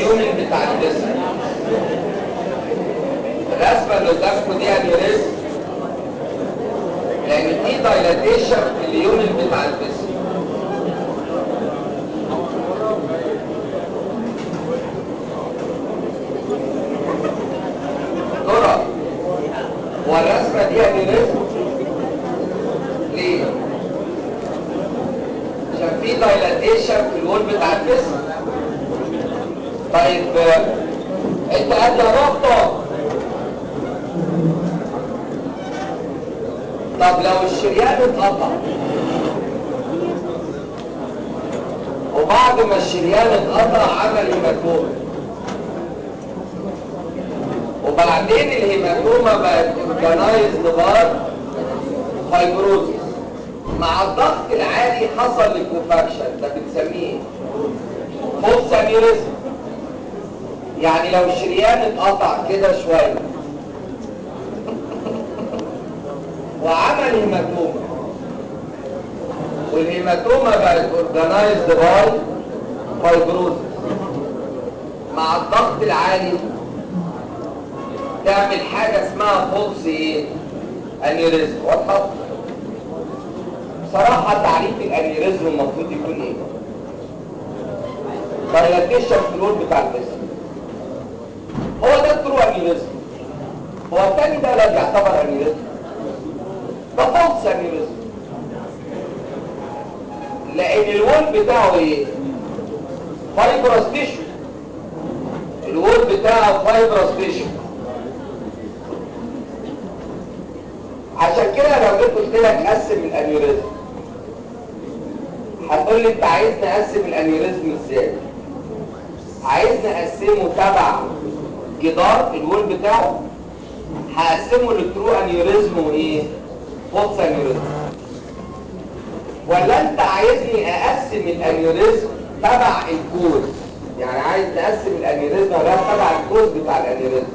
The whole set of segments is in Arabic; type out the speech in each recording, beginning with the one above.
اليومن بتاع الجسم. الرسمه اللي قدامكم دي انيوريزم لان في دايلاتيشن في اليومن بتاع الجسم. ترى والرسمه دي انيوريزم ليه؟ عشان في دايلاتيشن في الوول بتاع الجسم. طيب انت قد رابطه. طب لو الشريان اتقطع وبعد ما الشريان اتقطع عمل هيماتوما وبعدين الهيماتوما بقت اورجانايزد بار فايبروزيس مع الضغط العالي حصل ليكوفاكشن. ده بنسميه فولس انيوريزم. يعني لو الشريان اتقطع كده شويه وعمل هيماتوما والهيماتوما بقت اورجانايزد باي فايبروزيس مع الضغط العالي تعمل حاجه اسمها فولس ايه؟ انيوريزم. واضحه؟ بصراحه تعريف الانيوريزم المفروض يكون ايه؟ دايلاتيشن في الوول بتاع الجسم. هو ده الترو انيوريزم. هو الثاني ده لا يعتبر انيوريزم، ده فولس انيوريزم لان الوول بتاعه ايه؟ فايبرس تيشو. الوول بتاعه فايبرس تيشو. عشان كده لو جيت قلت لك قسم الانيوريزم هتقول لي انت عايز نقسم الانيوريزم ازاي؟ عايز نقسمه تبع جدار الوول بتاعه. هقسمه للترو انيوريزم وايه؟ فولس انيوريزم. ولا انت عايزني اقسم الانيوريزم تبع الكوز؟ يعني عايز نقسم الانيوريزم ولا تبع الكوز بتاع الانيوريزم؟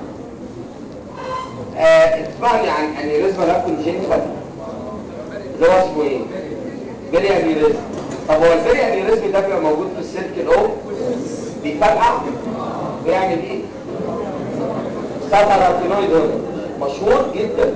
اسمعني عن انيوريزم لا كونجنتال اللي هو اسمه ايه؟ بيري انيوريزم. طب هو البيري انيوريزم ده بيبقى موجود في السيركل او بيفرقع بيعمل ايه؟ ساباراتينويد مشهور جدا.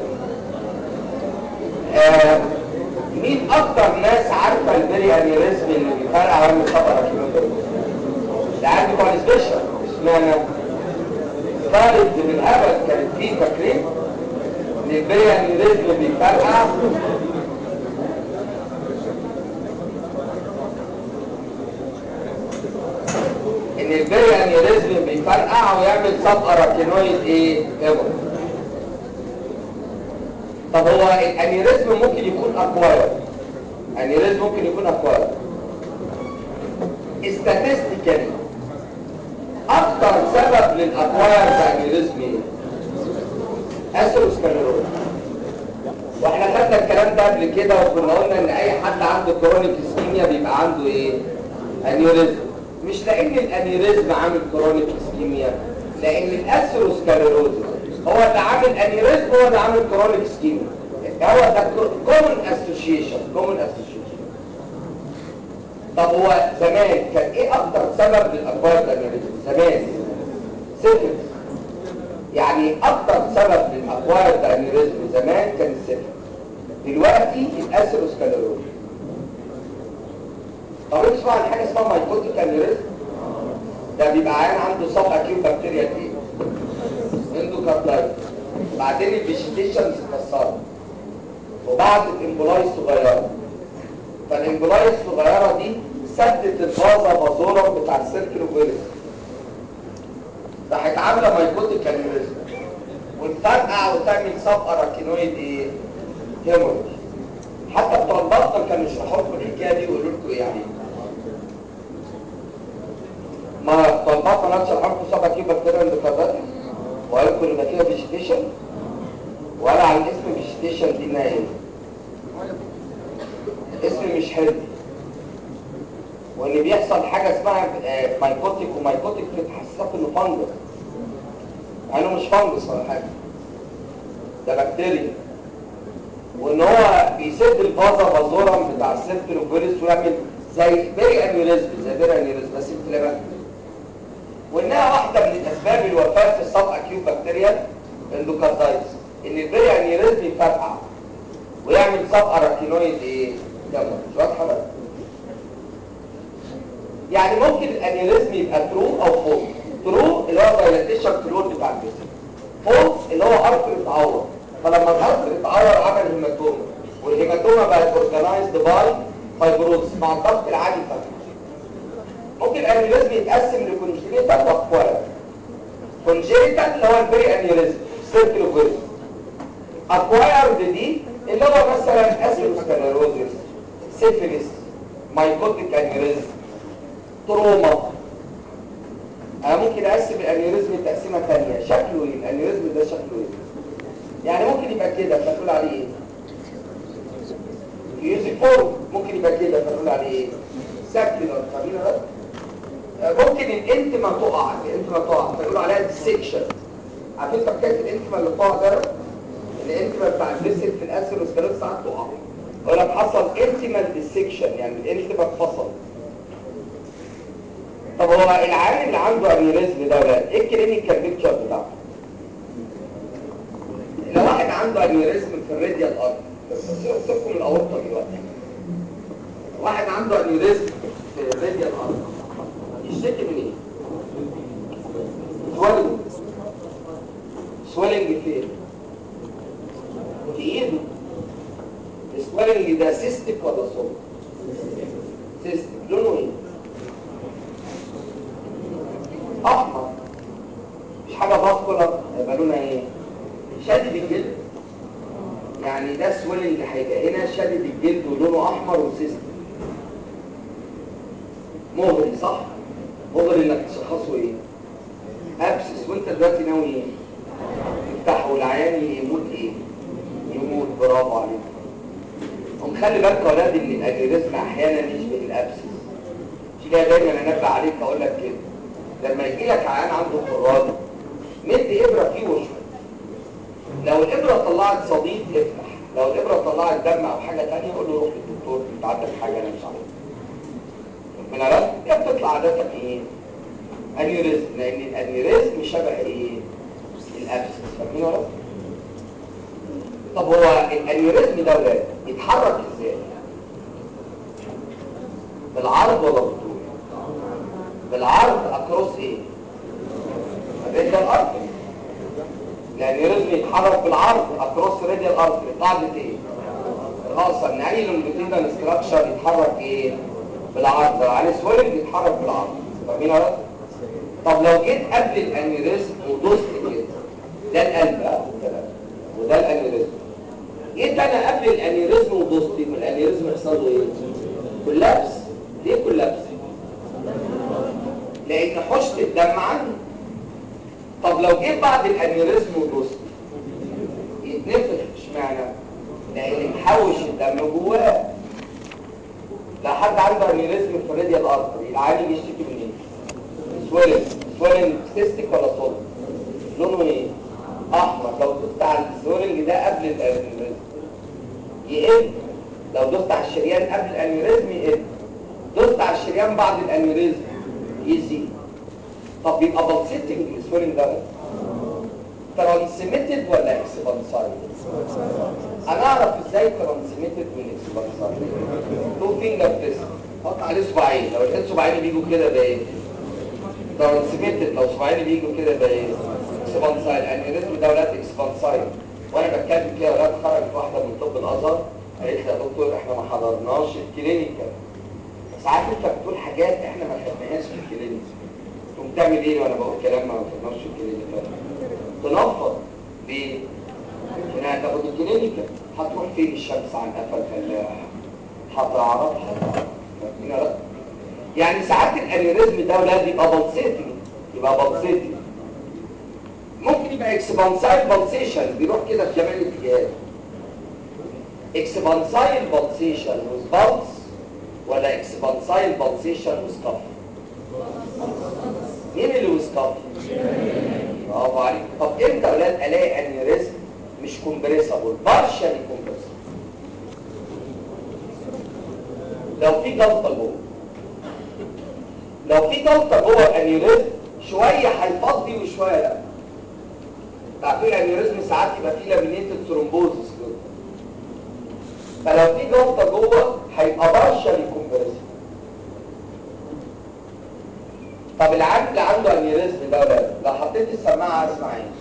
مين اكتر ناس عارفه البيري انيوريزم اللي بيفرقع ويعمل ساباراتينويد؟ ده عندي كونسبيشن اشمعنى؟ خالد من ابد كانت فيه فاكرين ان البيري انيوريزم بيفرقع ان البيري انيوريزم بيفرقع ويعمل سب اراكينويد ايه؟ هيموريج. طب هو الانيوريزم ممكن يكون اكواير. انيوريزم ممكن يكون اكواير. استاتستيكالي اكتر سبب للاكواير في انيوريزم ايه؟ اثيروسكليروز. واحنا خدنا الكلام ده قبل كده وكنا قلنا ان اي حد عنده كرونيك اسكيميا بيبقى عنده ايه؟ انيوريزم. مش لان الانيوريزم عامل كرونيك اسكيميا، لان الاثيروسكليروز هو اللي عامل انيوريزم، هو اللي عامل كرونيك اسكيميا. هو ده كومن اسوشيشن. طب هو زمان كان ايه اكتر سبب للاكواير انيوريزم؟ زمان سيفلس. يعني اكتر سبب للاكواير انيوريزم زمان كان السيفلس. دلوقتي الاثيروسكليروز. طب اسمع عن حاجه اسمها مايكوتيك انيوريزم. ده بيبقى عيان عنده سب اكيوت بكتيريا ايه؟ اندوكاردايتس. بعدين الفيجيتيشنز اتكسرت وبعض الامبولاي الصغيره. فالامبولاي الصغيره دي سدت الفازا بازورا بتاع السيركل اوفيرس. راحت عامله مايكوتيك انيوريزم وتفرقع وتعمل سب اراكينويد ايه؟ هيموريج. حتى بتوع البطن كانوا يشرحوا لكم الحكايه دي ويقولوا لكم ايه يعني. ما بتوع البطن هتشرحوا لكم سب اكيوت بكتيريا اندوكاردايتس وقالوا لكم ان ده فيها فيجيتيشن ولا على الاسم فيجيتيشن دي ايه؟ اسم مش حلو. وان بيحصل حاجه اسمها مايكوتيك، ومايكوتيك بتحسسك انه فانجس مع انه مش فانجس ولا حاجه، ده بكتيريا. وان هو بيسد الفازا بازورم بتاع السيركل اوفيرس ويعمل زي بيري انيوريزم بس انفلاماتوري. وانها واحده من الاسباب الوفاه في السب اكيوت بكتيريال اندوكاردايتس، ان البري انيوريزم يفرقع ويعمل سب اراكينويد ايه؟ دم. مش واضحه بقى؟ يعني ممكن الانيوريزم يبقى ترو او فولس. ترو اللي هو دايلاتيشن فلور بتاع الجسم، فولس اللي هو ارتر اتعور، فلما الارتر اتعور عمل هيماتوما، والهيماتوما بقت اورجنايزد باي فايبروز مع الضغط العالي فتح. ممكن الانيوريزم يتقسم لكونجينيتال واكواير. كونجينيتال اللي هو البري انيوريزم سيركل اوف ويلز. اكوايرد دي اللي هو مثلا اسيروسكليروزس، سيفيليس، مايكوتيك انيوريزم، تروما. انا ممكن اقسم الانيوريزم تقسيمه ثانيه. شكله ايه الانيوريزم ده؟ شكله ايه؟ يعني ممكن يبقى كده فنقول عليه ايه؟ يوزيفورم. ممكن يبقى كده فنقول عليه ايه؟ ساكيولار. فاهمين؟ ممكن الانتما تقع، فنقول عليها ديسكشن. عارفين انت حكايه الانتما اللي بتقع ده؟ الانتما بتاع الجسم في الاسيروسكليروز ساعات تقع، يقول لك حصل انتمال ديسكشن، يعني الانتما اتفصل. طب هو العيان اللي عنده انيوريزم ده ايه الكلينيكال بيكتشر بتاعته؟ لو واحد عنده انيوريزم في الراديال ارتري، سيبكم من الاورطه دلوقتي، واحد عنده انيوريزم في الراديال ارتري يشتكي من ايه؟ سويلنج فين؟ في ايده. السويلنج ده سيستيك ولا صلب؟ سيستيك. لونه ايه؟ احمر. مش حاجه فاسكولار، هيبقى لونها ايه؟ شادد الجلد. يعني ده سويلنج هيبقى هنا شادد الجلد ولونه احمر وسيستيك. مغري صح؟ مغري انك تشخصه ايه؟ ابسس. وانت دلوقتي ناوي ايه؟ تفتحه والعيان يموت ايه؟ يموت. برافو عليك. ومخلي بالك يا ولاد ان الانيوريزم احيانا يشبه الابسس. مش كده دايما انبه عليك اقول لك كده، لما يجي لك عيان عنده خراج مد ابره فيه واشفط. لو الابره طلعت صديد افتح، لو الابره طلعت دم او حاجه ثانيه قول له روح للدكتور انت عندك حاجه انا مش عارفها. من عرفت؟ هي بتطلع عاده ايه؟ انيوريزم، لان الانيوريزم شبه ايه؟ الابسس. فاهمين ولا؟ طب هو الانيوريزم ده ولاد يتحرك ازاي؟ بالعرض ولا بالطول؟ بالعرض. اكروس ايه؟ راديال ارتري. الانيوريزم يتحرك بالعرض اكروس راديال ارتري. قاعده ايه؟ الخاصه ان اي لونجيتيودنال ستراكشر يتحرك ايه؟ بالعرض. على سويلنج يتحرك بالعرض. فاهمين ولا؟ طب لو جيت قبل الانيوريزم ودوست كده، ده القلب وده الانيوريزم. جيت انا قبل الانيوريزم ودوست، يبقى الانيوريزم يحصل له ايه؟ كولابس. ليه كولابس؟ لان حشت الدم عنه. طب لو جيت بعد الانيوريزم ودوست يتنفخ. اشمعنى؟ لان محوش الدم جواه. لو حد عنده انيوريزم في الراديال ارتري العادي بيشتكي من ايه؟ سويلنج سيستيك ولا صلب؟ لونه ايه؟ احمر. لو دوست على السويلنج ده قبل الانيوريزم يقل. لو دوست على الشريان قبل الانيوريزم يقل. دوست على الشريان بعد الانيوريزم يزيد. طب يبقى بلسيتنج السويلنج ده ترانسميتد ولا اكسبانسايد؟ انا اعرف ازاي ترانسميتد من اكسبانسايد؟ تو فينجر تيست. حط عليه صباعين، لو لقيت صباعين بيجوا كده ده ايه؟ ترانسميتد. لو صباعين بيجوا كده ده ايه؟ اكسبانسايد. الانيوريزم ده ولاد اكسبانسايد. وانا بتكلم كده ولاد خرجت واحده من طب الازهر قالت لي يا دكتور احنا ما حضرناش الكلينيكال. ساعات انت بتقول حاجات احنا ما خدناهاش في الكلينيكال. تقوم تعمل ايه وانا بقول كلام ما خدناش في الكلينيكال؟ تنفض. ليه؟ هنا هتاخد الكلينيكال هتروح فين الشمس عن قفا الفلاح؟ هتعرفها. هنا لا. يعني ساعات الانيوريزم ده ولاد يبقى بلسيتنج. ممكن يبقى اكسبانسايل بلسيشن بيروح كده في جميع الاتجاهات. اكسبانسايل بلسيشن وذ بالس ولا اكسبانسايل بلسيشن وذ كف؟ مين اللي وذ كف؟ برافو عليك. طب امتى يا اولاد الاقي انيوريزم مش كومبريسبل؟ بارشالي كومبريسبل. لو في جلطه جوه، الانيوريزم شويه هيفضي وشويه لا. تعرفين الانيوريزم ساعات يبقى فيه لامينيتد ثرومبوزس كده، فلو في جلطه جوه هيبقى بارشالي كومبريسيف. طب العيان اللي عنده انيوريزم ده ولا لو حطيت السماعه اسمع ايه؟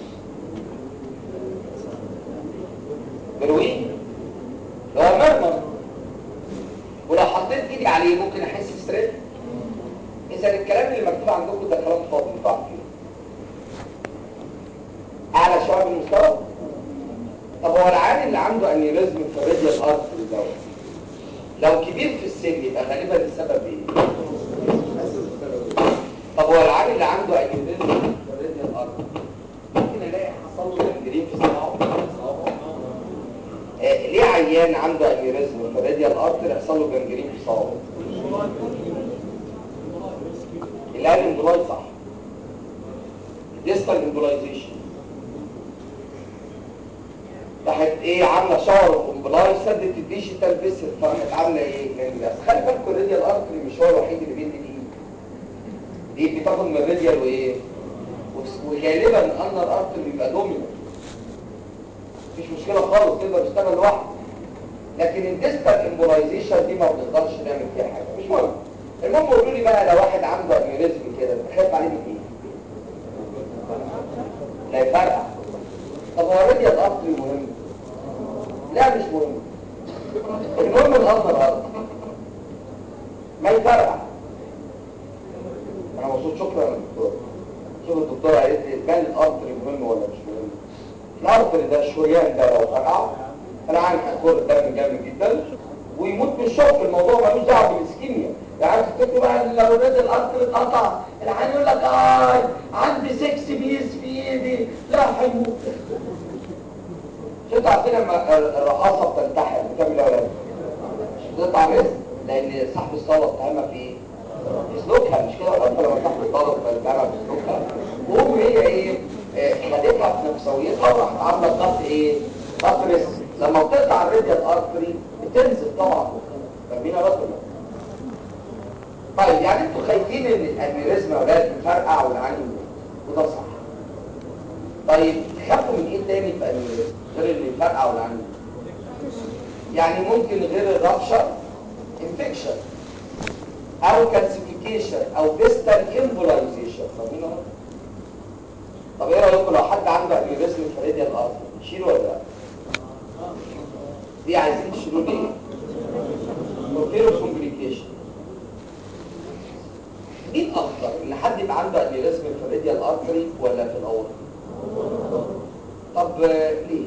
بروين اللي هو مرمر، ولو حطيت ايدي عليه ممكن احس بستريس. اذا الكلام اللي مكتوب عندكم ده كلام فاضي انتوا عارفين. اعلى شويه من المستوى. طب هو العيان اللي عنده انيوريزم في الراديال ارتري ده لو كبير في السن يبقى غالبا السبب ايه؟ طب هو العيان اللي عنده انيوريزم في الراديال ارتري ممكن الاقي حصل له جنجرين في صباعه. ليه عيان عنده انيوريزم في الراديال ارتري يحصل له جنجرين في صباعه؟ الان امبولاي صح، ديستال امبولايزيشن راحت ايه عامله شاور امبولاي سدت الديجيتال فيسل فراحت عامله ايه؟ بس خلي بالكم الراديال ارتري مش هو الوحيد اللي بيدي دي بتاخد من الراديال وايه؟ وغالبا الانر ارتري بيبقى دومينانت مفيش مشكله خالص تقدر تشتغل لوحده، لكن الديستال امبولايزيشن دي ما بنقدرش نعمل فيها حاجه مش مهم. المهم قولوا لي بقى لو واحد عنده انيوريزم كده تخاف عليه من ايه؟ لا يفرقع. طب هو الراديال ارتري مهم؟ لا مش مهم. المهم الانر ارتري ما يفرقع. انا مبسوط شكرا يا دكتور. شوف الدكتوره قالت لي كان الارتري مهم ولا مش مهم؟ الارتري ده الشريان ده لو فرقع انا عارف هيخر الدم جامد جدا ويموت من الشوك. الموضوع ملوش دعوه بالاسكيميا. يعني تفتكروا بقى لو نزل الارتري اتقطع العيان يقول لك عندي 6 بيس في ايدي لا هيموت. انتوا عارفين لما الرقاصه بتنتحر بتعمل ايه يا ولاد؟ مش بتقطع رزق لان صاحب الصاله اتهمها في ايه؟ بيسلكها مش كده ولا انت لما صاحب الصاله بتتهمها بيسلكها وهم هي ايه؟ خدتها في نفسويتها وراحت عامله ضغط ايه؟ ضغط رزق. لما بتقطع الراديال ارتري بتنزل طبعا. فاهمين يا رجل؟ طيب يعني انتوا خايفين ان الانيوريزم يا ولاد يفرقع والعين وده صح. طيب تخافوا من ايه تاني في الانيوريزم غير اللي يفرقع والعين؟ يعني ممكن غير الرابشر انفكشن او كالسيفيكيشن او ديستال امبولايزيشن. فاهمين؟ طب ايه رايكم لو حد عنده انيوريزم في الراديال ارتري يشيله ولا لا؟ دي عايزين تشيلوا ليه؟ كومبيرو كومبليكيشن. مين اكتر ان حد يبقى عنده انيوريزم في الراديال ارتري ولا في الاورطه؟ طب ليه؟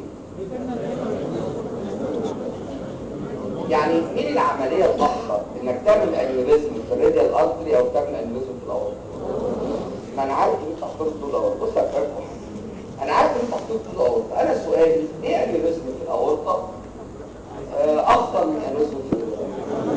يعني مين العمليه الاخطر انك تعمل انيوريزم في الراديال ارتري او تعمل انيوريزم في الاورطه؟ ما انا عارف ان انت هتختار طول الاورطه. بص يا فندم انا عارف ان انت هتختار طول الاورطه. انا سؤالي ليه انيوريزم في الاورطه اخطر من انيوريزم في الراديال؟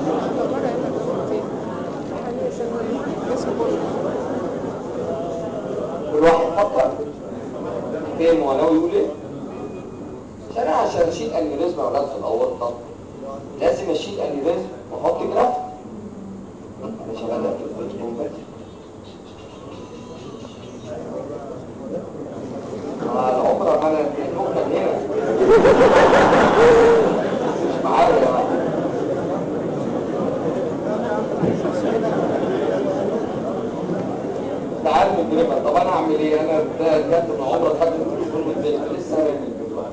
كل واحد فكر فين وناوي يقول ايه؟ عشان اشيل انيوريزم اولاد في الاورطه لازم اشيل انيوريزم واحط جراف. انا شغال في الفوتبول بس العمره ما انا النقطه هنا مش معايا يا جماعه. تعال مجرمه. طب انا اعمل ايه؟ انا بجد من عمره خدت الفوتبول ازاي لسه رامي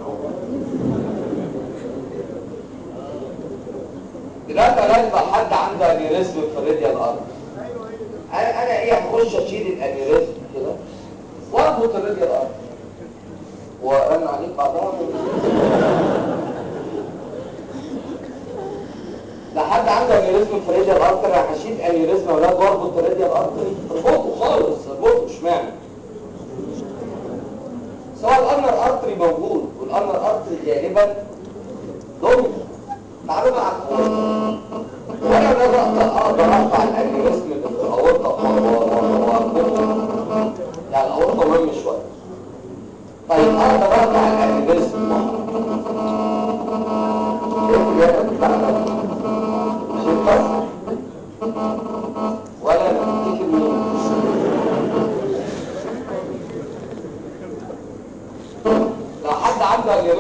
دلوقتي. لازم حد عنده انيوريزم في الراديال ارتري. انا ايه هخش اشيل الانيوريزم كده واربط الراديال ارتري ورن عليك بعضها لحد عنده انيوريزم في الراديال ارتري هشيل انيوريزم اولاد واربط الراديال ارتري اربطه خالص اربطه. اشمعنى؟ سواء الانر ارتري موجود والانر ارتري غالبا دومينانت. تعالوا بقى على الأورطة. وانا اقدر ارفع الانيوريزم اللي في الاورطه يعني الاورطه مهم شويه. طيب اقدر ارفع الانيوريزم مش يتكسر ولا تفتكر مين؟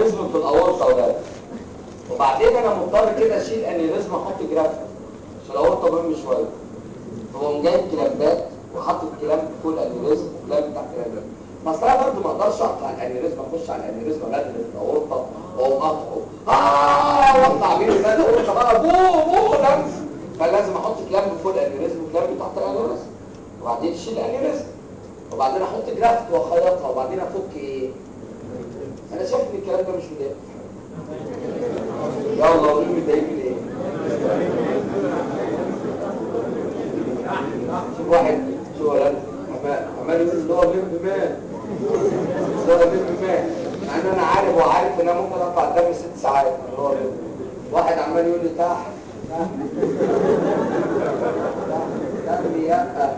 انيوريزم في الاورطه ولا، وبعدين انا مضطر كده اشيل انيوريزم احط جرافت عشان الاورطه مهم شويه. هو جايب كلامبات وحاطط كلام فوق الانيوريزم وكلام تحت الانيوريزم. بس انا برضه ما اقدرش اقطع الانيوريزم، اخش على الانيوريزم لازم في الاورطه واقوم قاطعه واقطع بيه ده الاورطه بقى بو دم. فلازم احط كلام فوق الانيوريزم وكلام تحت الانيوريزم وبعدين اشيل الانيوريزم وبعدين احط جرافت واخيطها وبعدين افك ايه. انا شايف ان الكلام ده مش مضايق. يلا قولوا لي مضايق من ايه؟ شوف واحد شو ولد عمال يقول اللي هو بيم بمان اللي هو بيم بمان، مع ان انا عارف وعارف ان انا ممكن ارفع الدم 6 ساعات اللي هو بيم. واحد عمال يقول لي تحت دم يقى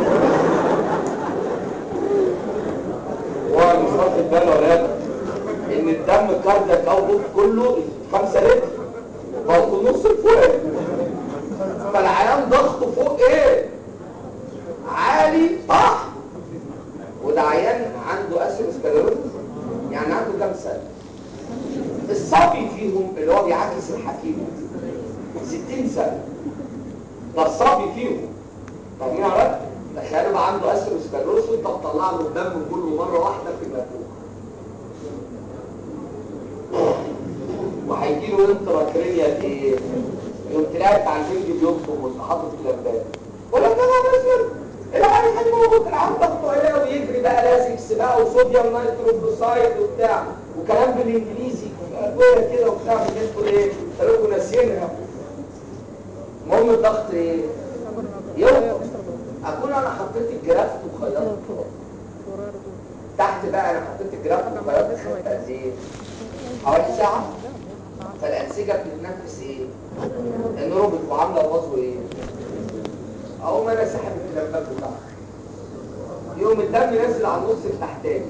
هو مش واخد باله ولا لا ان الدم كاردياك اوتبوت كله 5 لتر فوق نص الفوق، فالعيان ضغطه فوق ايه عالي صح، وده عيان عنده اثيروسكليروز يعني عنده كام سنه. الصبي فيهم اللي هو بيعكس الحكيم 60 سنه، ده الصبي فيهم فاهمين يا ولاد؟ تخيلوا بقى عنده اثيروسكليروز وانت بتطلع له الدم كله مره واحده في المفروض، وهيجي له انتراكرينيال ايه؟ يوم تلاقي بتاع الفنج بيطلب وحاطط كلامبات ولا ده نزل العيان اللي موجود العيان ضغطه عالي ويجري بقى لازكس بقى وصوديوم نيتروجلوسايد وبتاع وكلام بالانجليزي ادويه كده وبتاع بتدخل ايه؟ قالوا ناسيينها. المهم الضغط ايه؟ يوقف. اكون انا حطيت الجرافت وخيطت تحت بقى، انا حطيت الجرافت وخيطت قد ايه؟ حوالي ساعه. فالانسجه بتتنفس ايه؟ النيرون بتبقى عامله الوظو ايه؟ اهو ما انا ساحب الكلامبات بتاعها يوم الدم نازل على النص التحتاني.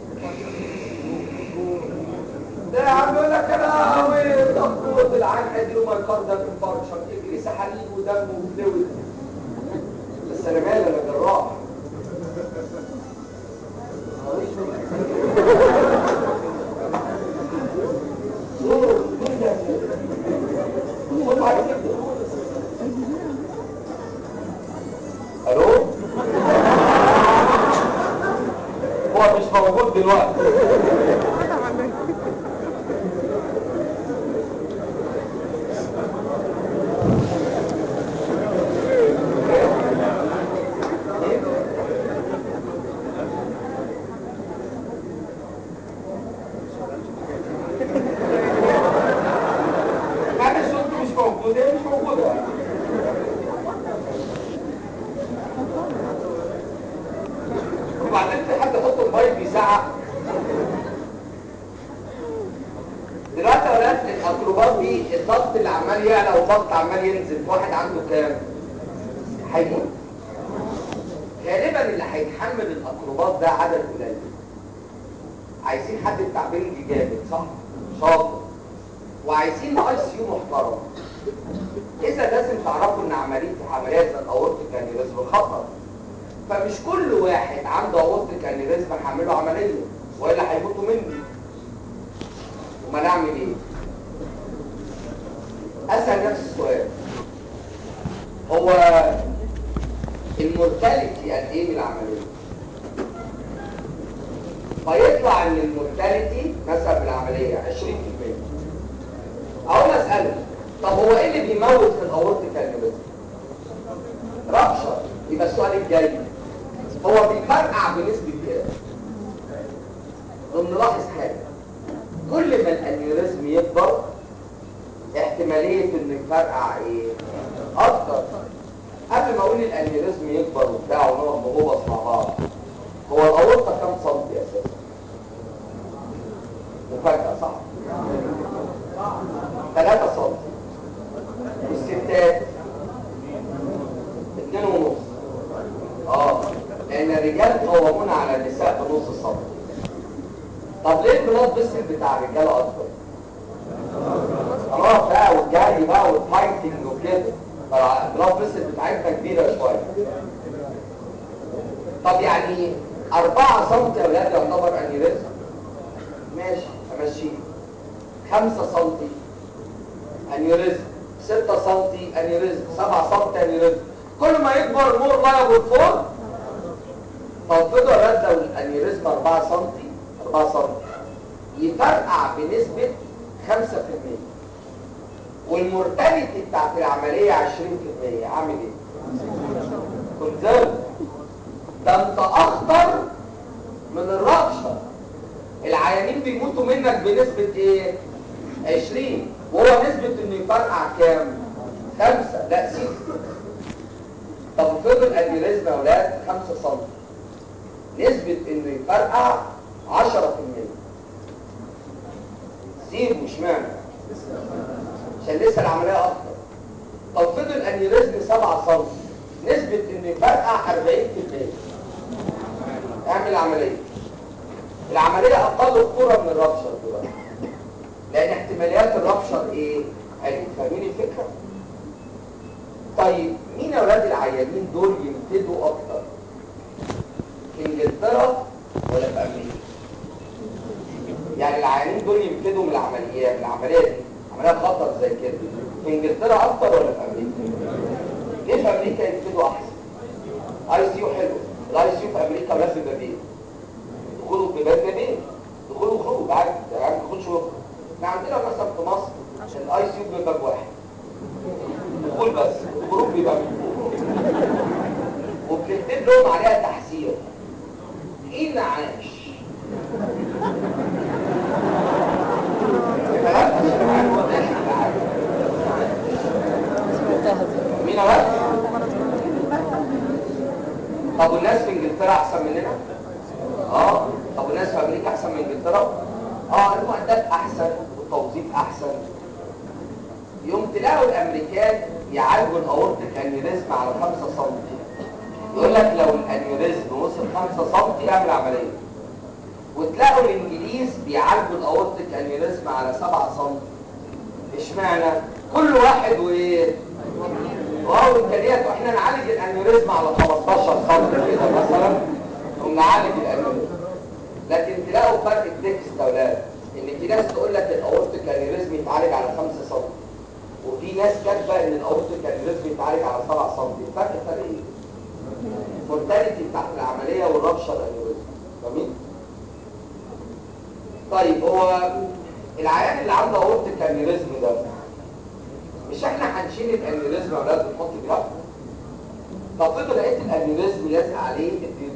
ده يا عم يقول لك انا ضغط العين هيديله مايكاردال انفاركشن يجري سحاليب ودم وفلويد. بس انا مالي انا جراح. الو هو مش موجود دلوقتي. وبعدين في حد يحط المايك بيزعق. دلوقتي يا ولاد الاكروبات دي الضغط اللي عمال يعلى والضغط عمال ينزل، واحد عنده كام؟ هيموت. غالبا اللي هيتحمل الاكروبات ده عدد قليل. عايزين حد بتاع بنج جامد صح؟ شاطر. وعايزين اي سي يو محترم. اذا لازم تعرفوا ان عمليات الاورتيك انيوريزم خطر. فمش كل واحد عنده اورتيك انيوريزم هعمله عمليه والا هيموتوا مني. وما نعمل ايه؟ اسال نفس السؤال، هو المورتاليتي قد ايه من العمليه؟ فيطلع ان المورتاليتي مثلا بالعمليه 20%. اقول اساله طب هو ايه اللي بيموت في الاورتيك انيوريزم؟ رابشر. يبقى السؤال الجاي هو بيفرقع بنسبه كام؟ نلاحظ حاجه، كل ما الانيوريزم يكبر احتماليه انه يفرقع ايه؟ اكتر. قبل ما اقول الانيوريزم يكبر وبتاع ونقعد نغوص مع بعض، هو الاورطه كام سنتي اساسا؟ مفاجاه صح؟ 3 سنتي. والستات 2.5. لان الرجال قوامون على النساء بنص سنتي. طب ليه البلاد بيسل بتاع الرجال اكتر؟ خلاص بقى والجري بقى والفايتنج وكده، فالبلاد بيسل بتاعتنا كبيره شويه. طب يعني 4 سم يا ولاد يعتبر انيوريزم؟ ماشي امشيه. 5 سم انيوريزم، 6 سم انيوريزم، 7 سم انيوريزم. كل ما يكبر مور لايبل فور. فالفضل رد لو الانيوريزم 4 سم يفرقع بنسبة 5%، والمورتاليتي بتاعت العملية 20%. عامل ايه؟ كونزيرف. ده انت اخطر من الرقشة. العيانين بيموتوا منك بنسبة ايه؟ 20، وهو نسبة انه يفرقع كام؟ 5. لا 6. طب فضل الانيوريزم يا اولاد 5 سم، نسبة انه يفرقع 10%. سيبه. اشمعنى؟ عشان لسه العملية اخطر. طب فضل الانيوريزم 7 سم، نسبة انه يفرقع 40%. اعمل العملية. العملية اقل خطورة من الرابشر دلوقتي، لان احتماليات الرابشر ايه؟ عالية. فاهمين الفكرة؟ طيب مين يا اولاد العيانين دول ينفذوا اكتر؟ في انجلترا ولا في امريكا؟ يعني العيانين دول ينفذوا من العمليات، العملية دي عملية خطر زي كده، في انجلترا اكتر ولا في امريكا؟ ليه في امريكا ينفذوا احسن؟ اي سي يو حلو. الاي سي يو في امريكا لازم بابين، دخولوا ببابين، دخولوا وخروج عادي، يعني ما تدخلش وخروج. احنا عندنا مثلا في مصر الاي سي يو بباب واحد، دخول بس، الخروج بيبقى من فوق، وبتكتب لهم عليها تحذير إن عاش. مين بس؟ طب والناس في انجلترا احسن مننا؟ طب والناس في امريكا احسن من انجلترا؟ المعدات احسن والتوظيف احسن. يوم تلاقوا الامريكان يعالجوا الاورتيك انيوريزم على 5 سم، يقول لك لو الانيوريزم وصل 5 سم اعمل عمليه. وتلاقوا الانجليز بيعالجوا الاورتيك انيوريزم على 7 سم. اشمعنى؟ كل واحد وايه؟ امكانيات. واحنا نعالج الانيوريزم على 15 سم كده مثلا، ونعالج الانيوريزم. لكن تلاقوا فرق التكست يا اولاد، ان في ناس تقول لك الاورتيك انيوريزم يتعالج على 5 سم، وفي ناس كاتبه ان الاورتيك انيوريزم يتعالج على 7 سم. فرق ايه؟ المورتاليتي بتاعت العمليه والرابشر انيوريزم. فاهمين؟ طيب هو العيان اللي عنده اورتيك انيوريزم ده، مش احنا هنشيل الانيوريزم يا اولاد ونحط جراف؟ طب انت لقيت الانيوريزم لازق عليه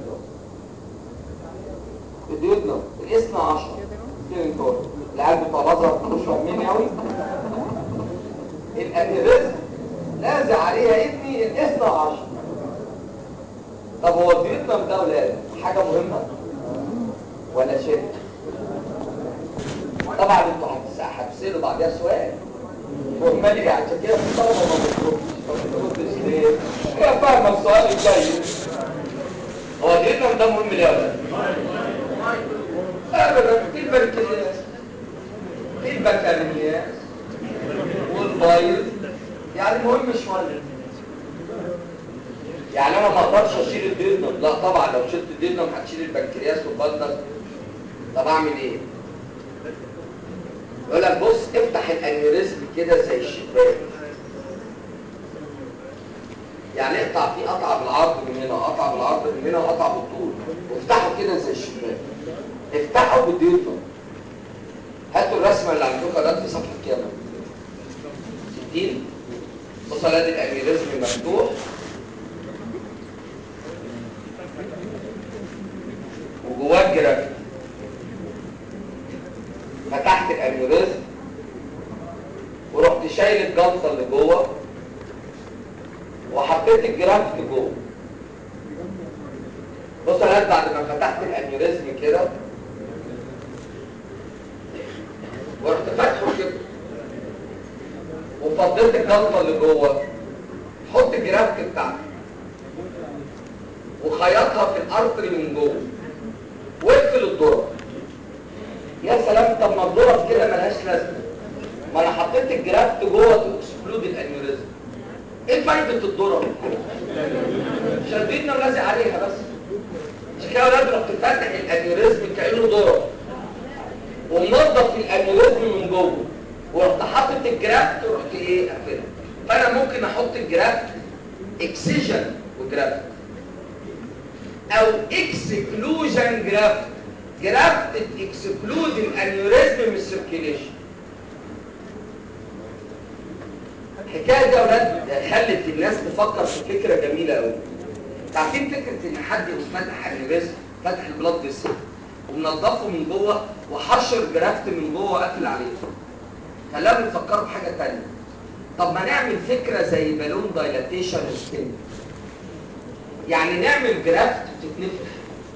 الديودنم الاسم 10 سيرينتور. العيال بتوع الازهر مش فاهمين قوي. الانيوريزم لازق عليه يا ابني الاسم 10. طب هو الديودنم ده اولاد حاجه مهمه ولا شيء؟ طبعا انتوا هتسالوا بعدها سؤال فورمالي، عشان كده في الطلبه ما بتردش ليه؟ هي فاهمه السؤال الجاي. هو الديودنم ده مهم ليه يا ولاد؟ ابدا. في البنكرياس، في البكالورياس والبايض، يعني مهم شويه. يعني انا ما اقدرش اشيل الديودنم. لا طبعا لو شلت الديودنم هتشيل البنكرياس والبلدر. طب اعمل ايه؟ يقول لك بص افتح الانيوريزم كده زي الشباك، يعني اقطع فيه قطعه بالعرض من هنا وقطعه بالعرض من هنا وقطعه بالطول، وافتحه كده زي الشباك. افتحه بالديودنم. هاتوا الرسمه اللي عندكم ده في صفحه كام؟ 60. بصوا ادي الانيوريزم مفتوح وجواه جرافيك. فتحت الانيوريزم ورحت شايل الجلطه اللي جوه وحطيت الجرافيك جوه. بص انا بعد ما فتحت الانيوريزم كده ورحت فاتحه كده وفضيت الجلطه اللي جوه، حط الجرافيك بتاعتك وخيطها في الارتري من جوه واقفل الدرة. يا سلام. طب ما الدرة كده ملهاش لازمه، ما انا حطيت الجرافت جوه تكسبلود الانيوريزم. ايه فايده الدرة؟ عشان الديودنم لازق عليها بس. عشان كده ولاد رحت فاتح الانيوريزم كانه درة ومنظف الانيوريزم من جوه. جرافت او اكسكلوجن جرافت. جرافت اكسكلود الانيوريزم من السيركيليشن. الحكايه دي يا اولاد خلت الناس تفكر في فكره جميله قوي. عارفين فكره ان حد يقوم فاتح انيوريزم، فاتح البلاد فيسل ومنضفه من جوه وحشر جرافت من جوه وقافل عليه، خلاهم يفكروا بحاجه ثانيه. طب ما نعمل فكره زي بالون دايلاتيشن ستيم، يعني نعمل جرافت تتنفخ.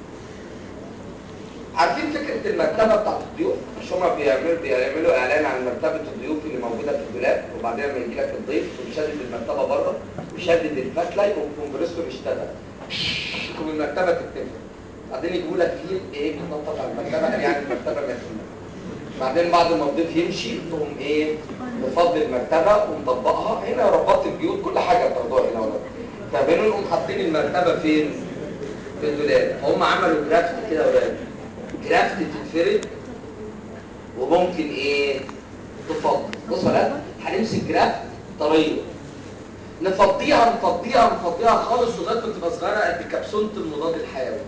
عارفين فكره المرتبه بتاعت الضيوف؟ مش هما بيعملوا اعلان عن مرتبه الضيوف اللي موجوده في الدولاب، وبعدين لما يجي لك الضيف ويشدد المرتبه بره ويشدد الفتله يقوم الكمبريسور يشتغل يقوم المرتبه تتنفخ، بعدين يجيبوا لك فيل ايه بيتنطط على المرتبه يعني المرتبه ماتت. بعدين بعد ما الضيف يمشي تقوم ايه نفضي المرتبه ونطبقها. هنا رباط البيوت كل حاجه بتاخدوها هنا ولا فبينهم نقوم حاطين المرتبه فين؟ في الدولاب. هم عملوا جرافت كده يا ولاد، جرافت تتفرد وممكن ايه تفضي. بصوا يا ولاد هنمسك جرافت طريه نفضيها خالص لغايه ما تبقى صغيره قد كبسوله المضاد الحيوي،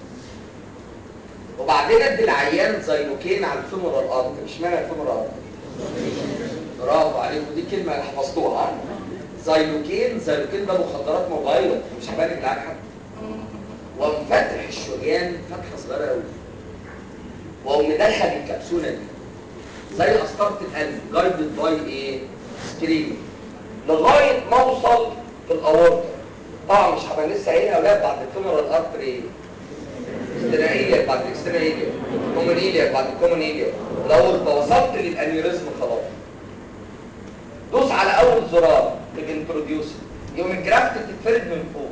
وبعدين ادي العيان زيلوكين على الفيمورال ارتري. اشمعنى الفيمورال ارتري؟ برافو عليكم، دي كلمه حفظتوها. زيلوكين ده مخدرات موبايله مش هبالغ معاك حد. وقام فاتح الشريان فتحه صغيره قوي وقام مدخل الكبسوله دي زي قسطره القلب جايدد باي ايه؟ سكرين لغايه ما اوصل في الاورطه. طبعا مش هبقى لسه قايلها يا اولاد بعد الفيمورال ارتري استنائيه بعد الاكستنائيه كومونيليا بعد الكومونيليا. لو وصلت للانيوريزم خلاص دوس على اول زرار الانتروديوسر يوم الجرافت تتفرد من فوق.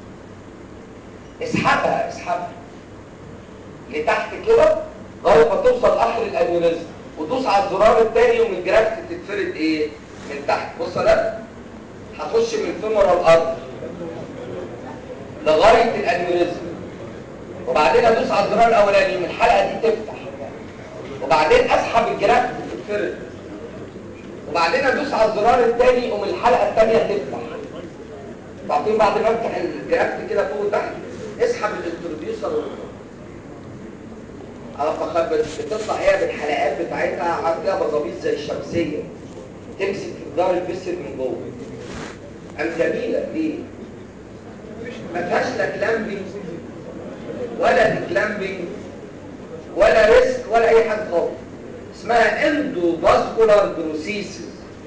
اسحبها لتحت كده لغايه ما توصل اخر الانيوريزم ودوس على الزرار الثاني يوم الجرافت تتفرد ايه من تحت. بص لا هتخش من الفيمورال ارتري لغايه الانيوريزم وبعدين ادوس على الزرار الاولاني من الحلقه دي تفتح وبعدين اسحب الجرافت تتفرد وبعدين ادوس على الزرار الثاني يقوم الحلقه الثانيه تفتح. بعدين بعد ما افتح الجرافت كده فوق وتحت اسحب الانتروديوسر على فخر بتطلع هي بالحلقات بتاعتها عندها بظابيط زي الشمسيه تمسك في جدار الفيسل من جوه. قام جميله ليه؟ ما فيهاش لا كلامبنج ولا ديكلامبنج ولا ريسك ولا اي حاجه خالص. اسمها اندو فاسكولار بروسيسز،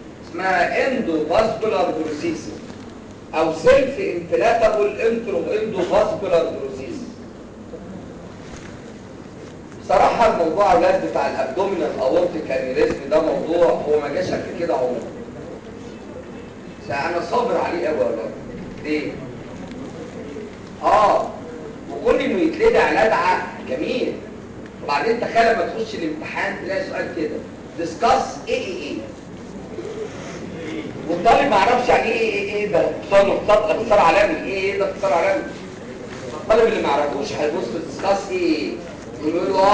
او سيلف انفلاتابل اندو فاسكولار بروسيسز. بصراحه الموضوع اولاد بتاع الابدومينال اورتيك انيوريزم ده موضوع هو ما جاش قبل كده عمره. انا صابر عليه قوي يا ولاد. ليه؟ وكل انه يتلدع لدعه جميل. وبعدين تخيل لما تخش الامتحان تلاقي سؤال كده ديسكاس ايه والطالب ما يعرفش يعني ايه ده اختصار عالمي. ايه ده اختصار عالمي؟ الطالب اللي ما يعرفوش هيبص ديسكاس ايه يقول له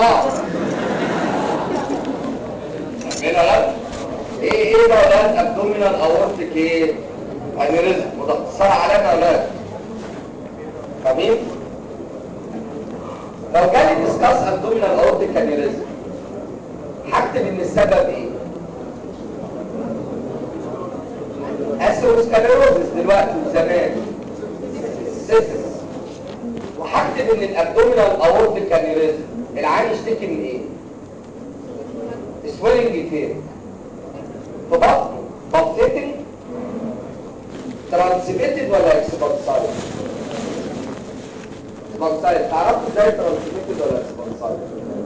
غلط. ايه ده يا ولاد؟ ابدومينال اورتيك ايه انيوريزم وده اختصار عالمي يا ولاد. فاهمين؟ لو جالي ديسكاس ابدومينال اورتيك انيوريزم هكتب ان السبب ايه؟ اثيروسكليروزس دلوقتي وزمان سيستس. وهكتب ان الابدومينال اورتيك انيوريزم العيان يشتكي من ايه؟ سويلنج فين؟ في بطنه بطنتي ترانسميتد ولا اكسبانسايد؟ اكسبانسايد. تعرفوا ازاي ترانسميتد ولا اكسبانسايد؟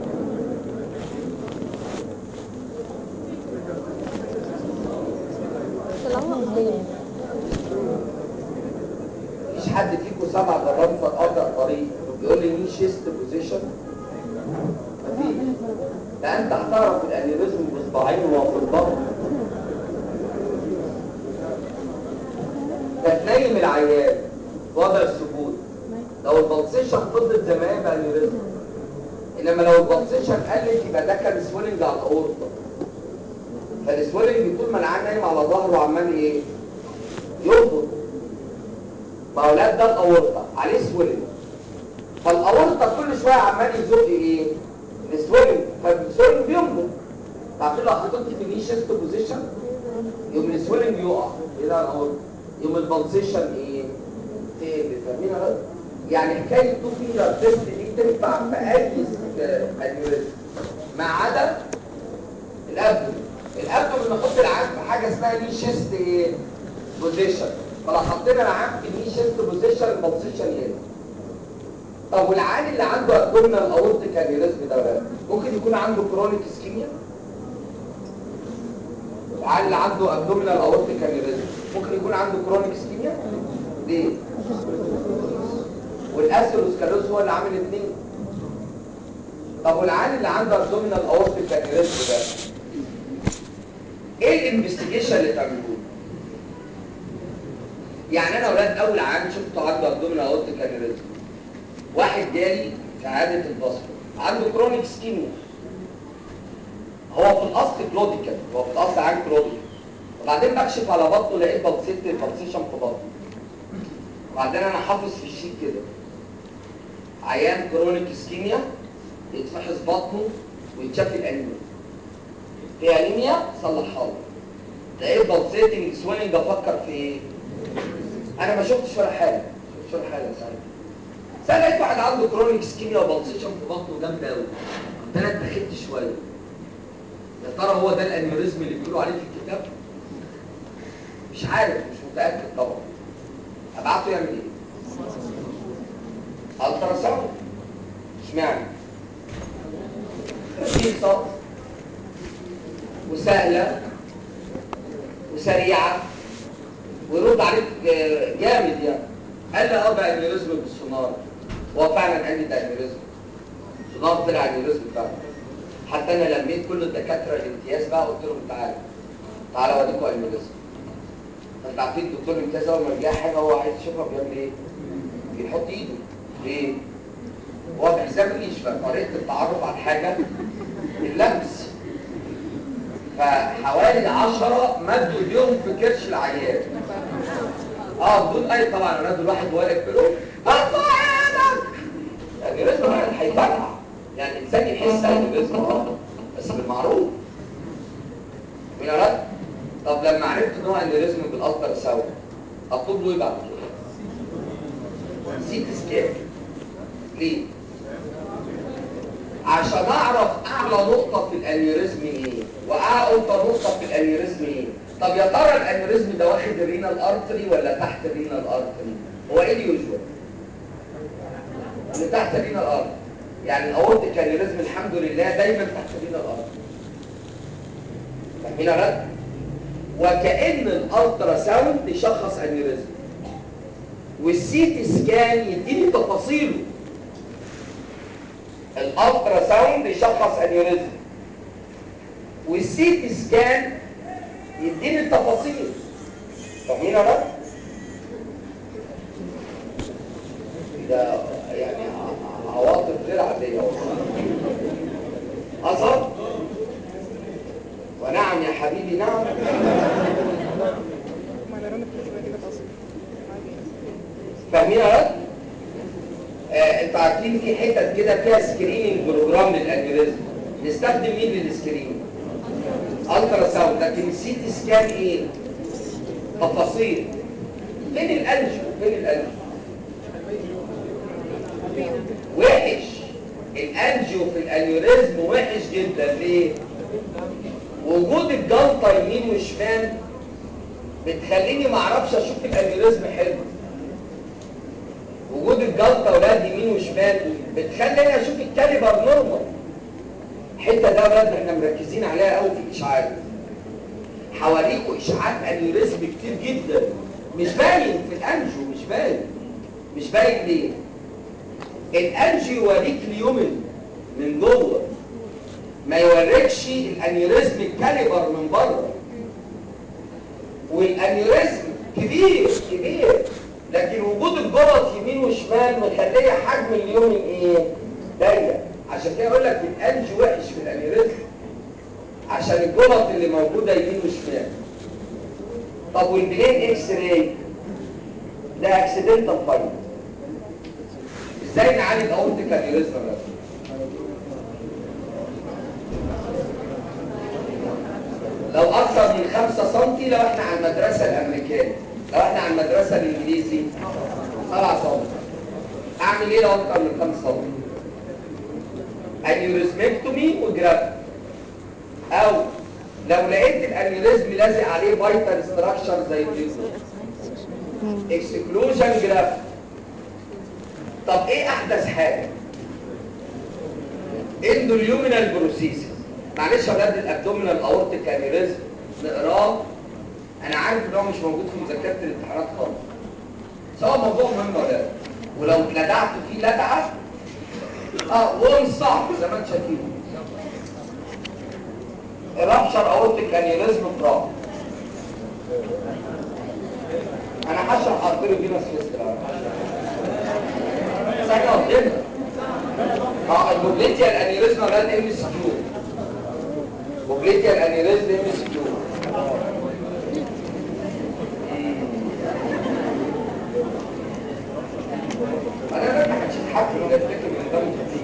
مفيش حد فيكم سمع جربت في قطع طريق يقول لي مين شيست بوزيشن؟ مفيش. ده انت هتعرف الانيوريزم باصبعين وفي البطن. ده تنيم العيان وضع السجود. لو البلسيشن فضلت زي ما هي يبقى انيوريزم، انما لو البلسيشن قلت يبقى ده كان سويلنج على الاورطه. فالسويلنج طول ما العيان نايم على ظهره عمال ايه؟ يربط. ما اولاد ده الاورطه عليه سويلنج، فالاورطه كل شويه عمال يزق ايه؟ السويلنج، فالسويلنج بيمضغ. عارفين لو حطيتي في الشيست بوزيشن يوم السويلنج يقع ايه ده الاورطه، يوم البلسيشن ايه؟ فاهمين يا راجل؟ يعني حكايه تو فينجر تيست دي تنفع في اي انيوريزم ما عدا الابدومين. الابدومين نحط العام في حاجه اسمها ني شيست ايه؟ بوزيشن، فلو حطينا العام في ني شيست بوزيشن البلسيشن هنا. طب والعيان اللي عنده ابدومينال اورتيك انيوريزم ده ممكن يكون عنده كرونيك اسكيميا؟ العيان اللي عنده ابدومينال اورتيك انيوريزم ممكن يكون عنده كرونيك اسكيميا؟ ليه؟ والاثيروسكلوز هو اللي عامل الاثنين. طب والعيان اللي عنده ابدومينال اورتيك انيوريزم ده ايه الانفستيجيشن اللي تعملوه؟ يعني انا اولاد اول عيان شفته عنده ابدومينال اورتيك انيوريزم، واحد جالي في عاده البصر عنده كرونيك اسكيميا، هو في الاصل كلوديكال، هو في الاصل عين كلوديكال، وبعدين بكشف على بطنه لقيت بلسيشن في بطنه، وبعدين انا حافظ في الشيت كده عيان كرونيك اسكيميا يتفحص بطنه ويتشاف الانيميا، في انيميا صلحها له، لقيت بلسيتنج سويلنج، افكر في ايه؟ انا ما شفتش ولا حاجه، ساعتها لقيت واحد عنده كرونيك اسكيميا وبلسيشن في بطنه جامده قوي، انا اتخذت شويه، يا ترى هو ده الانيوريزم اللي بيقولوا عليه في الكتاب؟ مش عارف، مش متاكد طبعا. ابعته يعمل ايه؟ التراساوند. اشمعنى؟ رخيصه وسهله وسريعه ويرد عليك جامد يعني. قال لي ده انيوريزم بالسونار، هو فعلا قال لي ده انيوريزم، سونار طلع انيوريزم فعلا. حتى انا لميت كل الدكاتره الامتياز بقى قلت لهم تعالى اوريكم انيوريزم. انت عارفين الدكتور الامتياز اول ما بيلاقي حاجه هو عايز يشوفها بيعمل ايه؟ بيحط ايده. ليه؟ هو بحساب الاشفاء طريقه التعرف على الحاجه اللمس، فحوالي 10 مدوا ايديهم في كرش العيان بدون اي طبعا اولاد الواحد واقف له ارفع ايدك. الانيوريزم هيفرقع، يعني الانسان يحس الانيوريزم بس بالمعروف. يا رد. طب لما عرفت ان هو انيوريزم بالالترا ساوند اطلب له ايه بعد كده؟ سي تي سكان. ليه؟ عشان اعرف اعلى نقطه في الانيوريزم ايه واوطى نقطه في الانيوريزم ايه. طب يا ترى الانيوريزم ده واخد الرينال ارتري ولا تحت الرينال ارتري؟ هو ايه اليوجوال؟ اللي تحت الرينال ارتري، يعني الاورتيك انيوريزم الحمد لله دايما تحت الرينال ارتري. فاهمين يا رد؟ وكأن الالترا ساوند يشخص انيوريزم والسي تي سكان يديني تفاصيله. الالترا ساوند يشخص انيوريزم والسي تي سكان يديني التفاصيل. فاهمين يا رد؟ ده يعني عواطف غير عاديه اصلا. ونعم يا حبيبي نعم. فاهمين يا رد؟ انتوا عارفين في حتت كده فيها سكريننج بروجرام للانيوريزم، نستخدم مين للسكريننج؟ الترا ساوند. لكن السي تي سكان ايه؟ تفاصيل. فين الانجيو؟ فين الانجيو؟ وحش. الانجيو في الانيوريزم وحش جدا. ليه؟ وجود الجلطه يمين وشمال بتخليني ما اعرفش اشوف الانيوريزم حلو. وجود الجلطه ولاد يمين وشمال بتخليني اشوف الكاليبر نورمال. الحته ده ولاد احنا مركزين عليها قوي في الاشعاعات. حواليكوا اشعاعات انيوريزم كتير جدا مش باين في الانجيو، مش باين ليه؟ الانجيو يوريك اليومن من جوه، ما يوريكش الانيوريزم الكاليبر من بره. والانيوريزم كبير لكن وجود الجلط يمين وشمال مخليه حجم اليومن ايه؟ ضيق. عشان كده اقول لك الانجيو وحش في الانيوريزم عشان الجلط اللي موجوده يمين وشمال. طب والبلين اكس راي ده اكسيدنتال فايل. ازاي نعالج اورتيك انيوريزم ده؟ لو اكثر من 5 سم لو احنا على المدرسه الامريكيه، لو احنا على المدرسه الانجليزي 7 سم. اعمل ايه لو اكثر من 5 سم؟ انيوريزمكتومي وجراف. او لو لقيت الانيوريزم لازق عليه فايتال ستراكشر زي اكسكلوجن جراف. طب ايه احدث حاجه؟ اندوليومينال بروسيسز. معلش يا ولاد، الابدومينال اورتيك انيوريزم نقراه، انا عارف ان هو مش موجود في مذكره الامتحانات خالص، بس هو موضوع مهم يا ولاد، ولو لدعت فيه لدعه وانصعب زي ما انتم شايفين. رابشر اورتيك انيوريزم فراغ. انا هشرح ارتيريو فينوس فيسترا ثانيه قدامنا. البوبليتيال انيوريزم ولاد ام اس كيو. بوبليتيال انيوريزم ام اس كيو. انا ما حدش يتحكم ولا يفتكر من دم خفيف.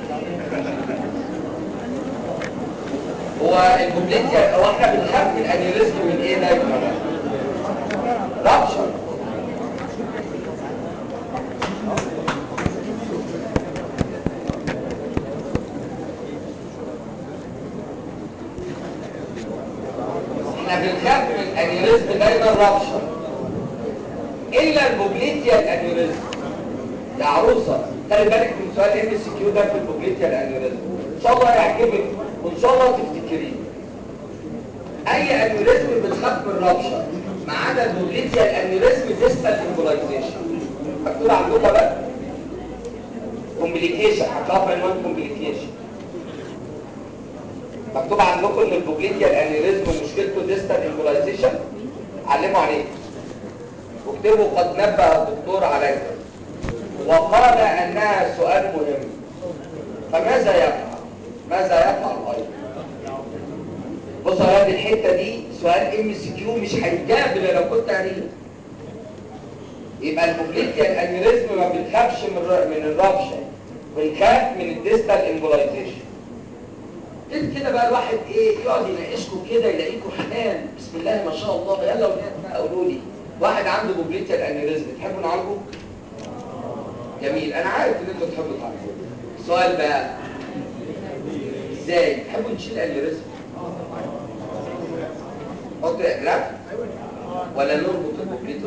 هو البوبليتيال، هو احنا بنخاف من الانيوريزم من ايه دايما؟ رابشر. احنا بنخاف من الانيوريزم دايما رابشر، الا البوبليتيال انيوريزم. يا عروسه خلي بالك من سؤال ام اس كيو ده في البوبليتيال انيوريزم، ان شاء الله يعجبك وان شاء الله تفتكريه. اي انيوريزم بتخاف من رابشر ما عدا البوبليتيال انيوريزم ديستال امبولايزيشن. مكتوب عندكم بقى كومبليكيشن، هتلاقوا في عنوان كومبليكيشن مكتوب عندكم ان البوبليتيال انيوريزم مشكلته ديستال امبولايزيشن. علموا عليه واكتبوا قد نبه الدكتور عليها وقال انها سؤال مهم. فماذا يفعل؟ ماذا يفعل ايضا؟ بصوا يا ولاد، الحته دي سؤال ام سي كيو مش هيتجاب الا لو كنت قاريه. يبقى البوبليتيال انيوريزم ما بنخافش من الرابشن، بنخاف من الديستال امبولايزيشن. كده بقى الواحد يقعد يناقشكم كده يلاقيكم حنان بسم الله ما شاء الله. يلا ولاد بقى قولوا لي، واحد عنده بوبليتيال انيوريزم تحبوا نعالجه؟ جميل، انا عارف ان انتوا تحبوا تعالجوه. السؤال بقى ازاي تحبوا نشيل انيوريزم؟ نحط اجراف ولا نربط البوبليتيال؟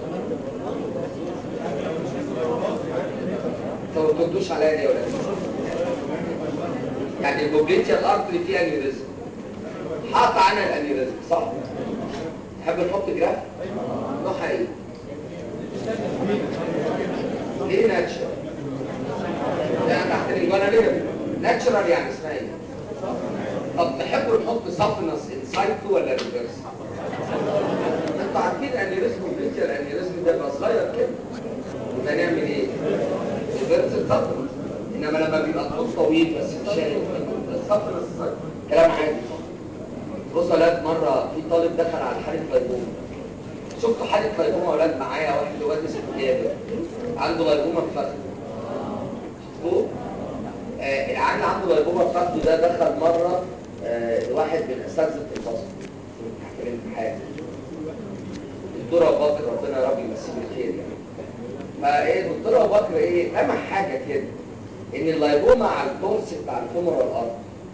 انتوا ما تردوش عليا ليه يا ولاد؟ يعني البوبليتيال ارتري فيه انيوريزم، حاط عنها الانيوريزم صح؟ تحب نحط جراف؟ نوعها ايه؟ ليه ناتشرال؟ يعني تحت الجوانا ليه؟ ناتشرال يعني اسمها ايه؟ طب تحبوا نحط سافنس انسايتو ولا ريفرس؟ انتوا عارفين الانيوريزم بوبليتيال الانيوريزم ده بيبقى صغير كده، يبقى نعمل ايه؟ ريفرس سافنس. انما لما بيبقى الطول طويل بس مش شايف السافنس كلام عادي. بصوا يا ولاد، مره في طالب دخل على حاله غيبوبه. شفتوا حاله غيبوبه يا ولاد؟ معايا واد اسمه جابر عنده غيبوبه في فخذه. شفتوه؟ العيان اللي عنده غيبوبه في فخذه ده دخل مره واحد من اساتذه البصر في الامتحان، الدكتور ابو بكر ربنا يا رب يمسيه بالخير يعني. الدكتور ابو بكر لمح حاجه كده ان اللايبوما على الكورس بتاع الفيمورال الارض.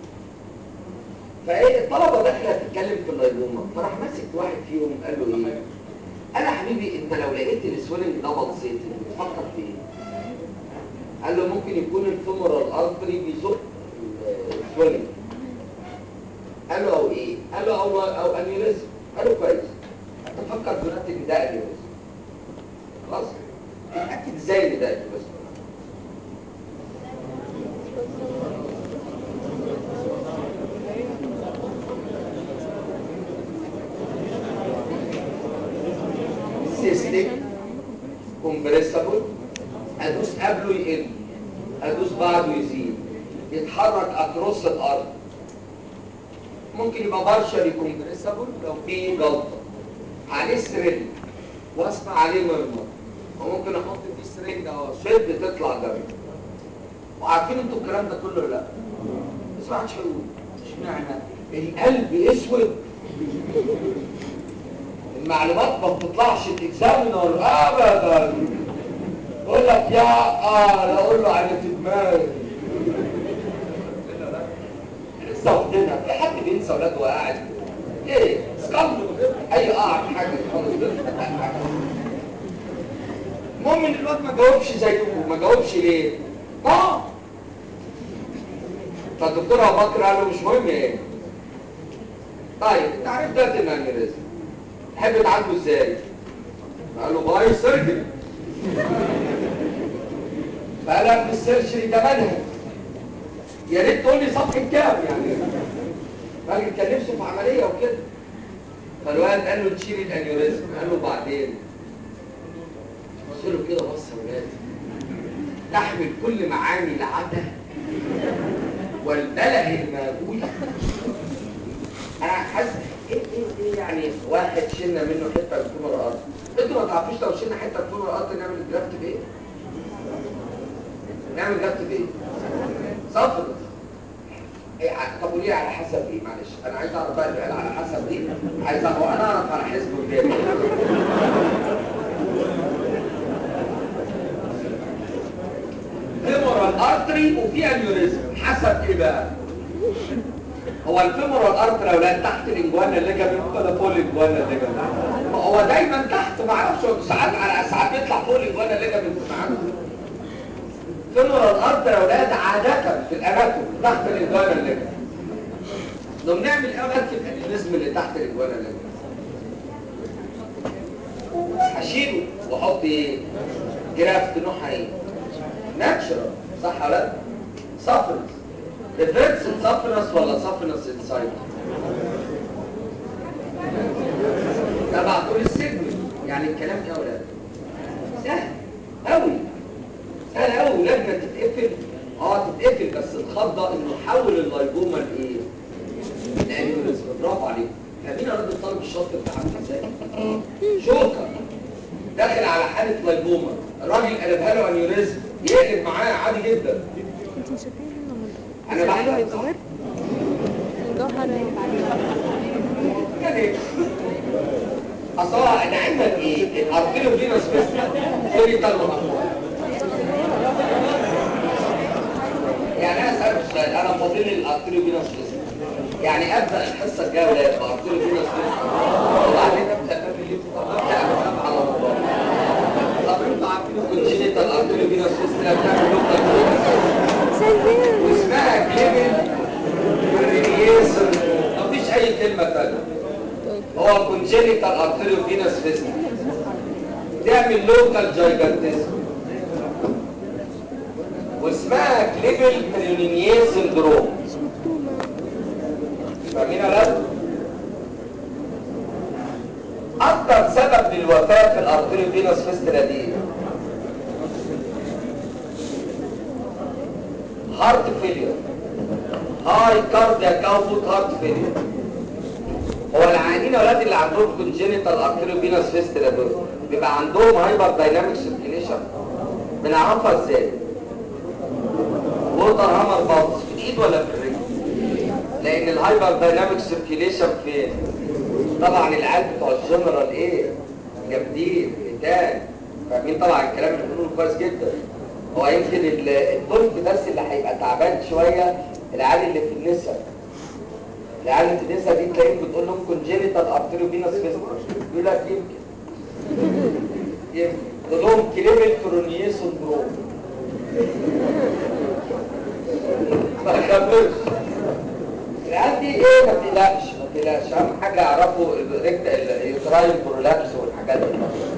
الطلبه داخله تتكلم في اللايبوما، فراح ماسك واحد فيهم قال له ايه؟ قال له يا حبيبي انت لو لقيت السويلنج ده بسيط بتفكر في ايه؟ قال له ممكن يكون الفيمورال ارتري بيزق السويلنج. قال له او ايه؟ قال له او انيوريزم. قال له كويس، تفكر دلوقتي ان ده انيوريزم. خلاص؟ اتاكد ازاي ان ده انيوريزم؟ سيستيك كومبريسبل، ادوس قبله يقل، ادوس بعده يزيد، يتحرك اكروس الارض. ممكن يبقى بارشلي كومبريسبل لو في جلطه عليه سريل واسمع عليه مرمر، وممكن احط فيه سرنجه شد تطلع دم. وعارفين انتوا الكلام ده كله ولا لا؟ بس ما حدش هيقول اشمعنى القلب اسود. المعلومات ما بتطلعش تكزامينر ابدا. يقول لك يا لا اقول له على في دماغي. لسه واخدينها. في حد بينسى ولاده وقاعد ايه؟ اسكندر اي قاعد حاجه خالص. المهم ان الواد ما جاوبش زيه. ما جاوبش ليه؟ فالدكتور ابو بكر قال له مش مهم ايه. طيب انت عارف ده الانيوريزم تحب تعالجه ازاي؟ قال له باي سيرجري. فقال ابن السيرجري ده منهج. يا ريت تقول لي صفحه كام يعني. الراجل كان نفسه في عمليه وكده. فالواد قال له تشيل الانيوريزم. قال له بعدين بص له كده بص يا ولاد تحمل كل معاني العتا والبله الموجوده. انا حاسس ايه يعني واحد شلنا منه حته من فيمور الارض. انتوا ما تعرفوش لو شلنا حته من فيمور الارض نعمل جرافت بايه؟ نعمل جرافت بايه؟ صفر. طب قولي على حسب ايه؟ معلش انا عايز اعرف بقى اللي قال على حسب ايه. عايز اعرف انا اعرف على حسبه قدامي. فيمورال ارتري وفي انيوريزم حسب ايه بقى؟ هو الفيمورال ارتري لو لقيت تحت الانجوانا الليجامنت ولا فوق الانجوانا الليجامنت؟ هو دايما تحت ما اعرفش ساعات بيطلع فوق الانجوانا الليجامنت معانا. فيمورال ارتري لو لقيت عاده في الاناتوم تحت الانجوانا الليجامنت. لو بنعمل ايه في الانيوريزم اللي تحت الانجوانا الليجامنت؟ هشيله واحط ايه؟ جرافت نوعها ايه؟ ناتشرال صح ولا لا؟ سافرنس. ريفرس سافرنس ولا سافرنس انسايد؟ تبع طول السيجمنت. يعني الكلام ايه يا ولاد؟ سهل قوي. سهل قوي. لجنه تتقفل تتقفل بس الخضه انه حول اللايبوما لايه؟ لانيوريزم. برافو عليك. فاهمين يا راجل الطالب الشاطر بتاعك ازاي؟ شوكه داخل على حاله لايبوما الراجل قلبها له انيوريزم يقلب معاه عادي جدا. انتوا شايفين انا بحلم هيبقى غير الجوهر كان ايه؟ اصلا انا عندك ايه؟ الارتيريو فينوس فيسترا سوري طلبه. يعني انا اسالك سؤال انا فاضل لي الارتيريو فينوس فيسترا. يعني ابدا الحصه الجايه ولا بارتيريو فينوس فيسترا وبعدين ابدا على الله. طب انتوا عارفين الكونجينيتال ارتيريو فينوس فيسترا بتعمل لوكال واسمها كليفل رينيسون. مفيش اي كلمه ثانيه. هو كونجينيتال ارتيريو فينوس فيسترا تعمل لوكال جايجانتيزم واسمها كليفل بريونينيه سندروم. فاهمين يا ولاد؟ اكتر سبب للوفاه في الارتيريو فينوس فيسترا دي هارت فيلير. هاي كاردياك اوتبوت هارت فيلير. هو العيانين يا ولاد اللي عندهم كونجينيتال ارتيريو فينوس فيسترا دول بيبقى عندهم هايبر دايناميك سيركيليشن. بنعرفها ازاي؟ ووتر هامر بالز في الايد ولا في الرجل؟ لان الهايبر دايناميك سيركيليشن فين؟ طبعا العيال بتوع الجنرال ايه؟ جامدين قتال. فاهمين طبعا الكلام اللي بنقوله كويس جدا. هو يمكن الطرف بس اللي هيبقى تعبان شويه العيال اللي في النساء. العيال اللي في النساء دي تلاقيهم بتقول لهم كونجينيتال ارتيريو فينوس فيسترا يقول لك يمكن تقول لهم كليفل كرونيه سندروم. ما تخافوش العيال دي ايه ما تقلقش اهم حاجه يعرفوا اليوتراين برولابس والحاجات دي.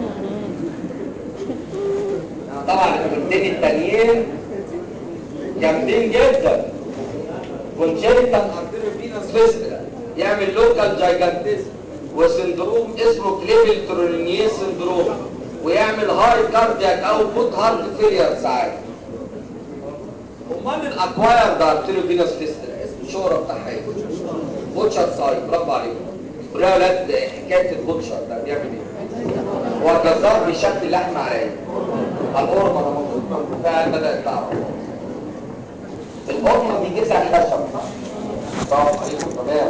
طبعا الكلمتين التانيين جامدين جدا. كونجينيتال ارتيريو فينوس فيسترا يعمل لوكال جايجانتيزم وسندروم اسمه كليفل ترونيه سندروم ويعمل هاي كاردياك اوتبوت هارت فيلير ساعات. امال الاكواير ده ارتيريو فينوس فيسترا اسم الشهره بتاعها ايه؟ بوتشر سايت. برافو عليكم. قولوا يا ولاد حكايه البوتشر ده بيعمل ايه؟ هو الجزار بيشكل لحمه على ايه؟ على القرمه. انا مبسوط فعلا بدات تعرف. القرمه دي جذع خشب صح عليكم تمام.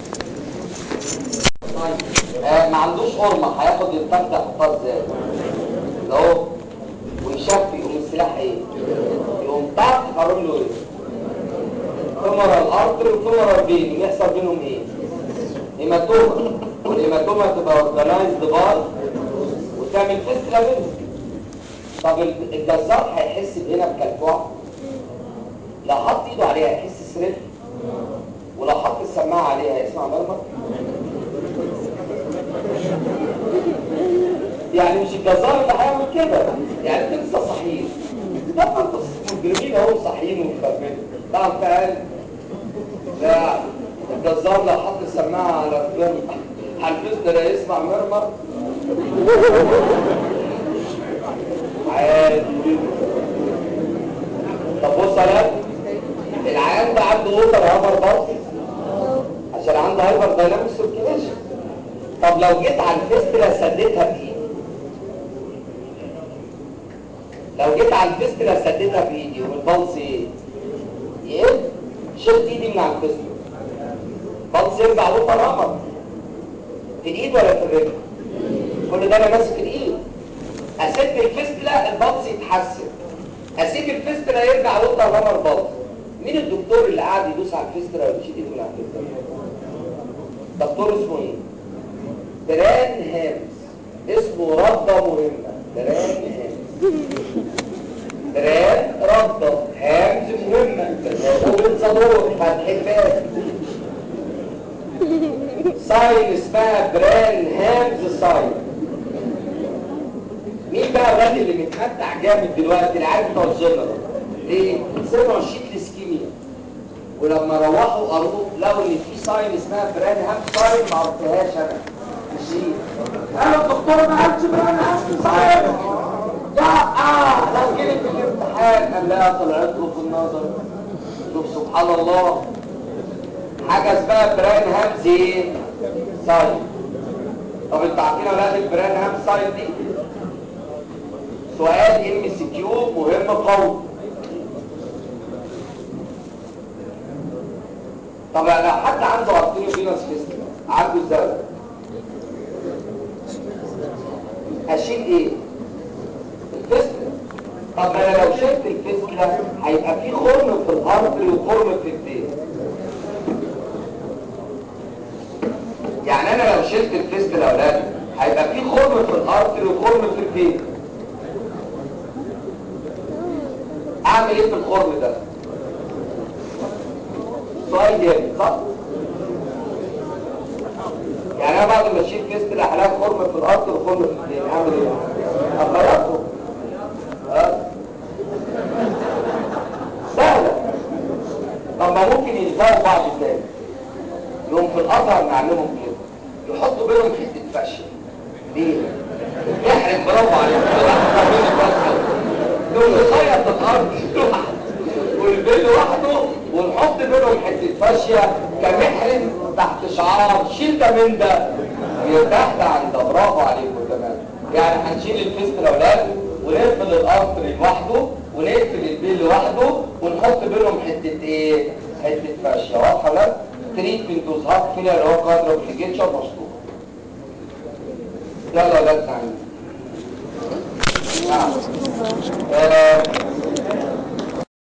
ما عندوش قرمه هياخد الفخده يحطها ازاي؟ اهو ويشفي يقوم السلاح ايه؟ يقوم طاق هقول له ايه؟ فمر الارض وفمر البين يحصل بينهم ايه؟ هيماتوما. والهيماتوما تبقى اورجنايزد باي وتعمل فستله بينهم. طب الجزار هيحس بهنا بكلكوعه؟ لو حط ايده عليها هيحس سرير، ولو حط السماعه عليها هيسمع مرمر. يعني مش الجزار اللي هيعمل كده، يعني انت لسه صحيين. طبعا انتوا مجرمين اهو صحيين ومخربين. طبعا فعلا لا الجزار لو حط السماعه على الفيلم هالفستله يسمع مرمر عادي. طب بص على العيان ده عنده ووتر هايبر ضغط عشان عنده هايبر دايناميك سيركيليشن. طب لو جيت على الفستله سديتها بايدي، لو جيت على الفستله سديتها بايدي والبلس ايه؟ يقل. شلت ايدي من على الفستله بلس يرجع ووتر هايبر في الايد ولا في الرجل؟ كل ده انا ماسك الايد. اسد الفستله البلس يتحسن، اسيب الفستله يرجع ووتر هايبر بلس. مين الدكتور اللي قاعد يدوس على الفستله ويشيل ايده من على الفستله؟ دكتور اسمه ايه؟ بران هامز. اسمه ردة مهمة. بران هامز. بران ردة هامز مهمة. وبتصدور فتح الباب. ساين اسمها بران هامز ساين. مين بقى الراجل اللي متمتع جامد دلوقتي؟ العيال بتوع الجنرال. ليه؟ سمعوا شيت الاسكيميا ولما روحوا قروه لقوا ان في ساين اسمها بران هامز ساين ما عرفتهاش انا. انا الدكتور ما قالش بران هامز ساين. لو جيت في الامتحان قال لا طلعت له في النظر. شوف سبحان الله. حاجه اسمها بران هامز ايه؟ ساين. طب انتوا عارفين ولا بران هامز ساين دي؟ سؤال MCQ مهم قوي. طب لو حد عنده ارتيريو فينوس فيستيلا عنده الزاويه اشيل ايه؟ الفيستيلا. طب انا لو شلت الفيستيلا هيبقى في خرم في الارتري وخرم في الدين. يعني انا لو شلت الفيستيلا يا اولاد هيبقى في خرم في الارتري وخرم في الدين. اعمل ايه في الخرم ده؟ سؤال جامد صح؟ يعني انا بعد ما اشيل فيستيلا هلاقي خرم في الارض وخرم في الدين. اعمل ايه؟ اغيرهم. سهله. طب ما ممكن يلزقوا بعض ازاي؟ يقوم في الازهر نعلمهم كده يحطوا بينهم حته فشه. ليه؟ يحرق. برافو عليك. يقوم يخيط الارض والبيت لوحده ونحط بينهم حته فاشيه كمحرم تحت شعار شيل ده من ده يرتاح ده عن ده. برافو عليكم تمام. يعني هنشيل الفيستيلا اولاد ونقفل الارتري لوحده ونقفل البيل لوحده ونحط بينهم حته ايه؟ حته فاشيه. واضحه ولا؟ تريتمنت وزهاق فيليا اللي هو قادر اوبليجيشن مشطوب. يلا يا ولاد تعالوا.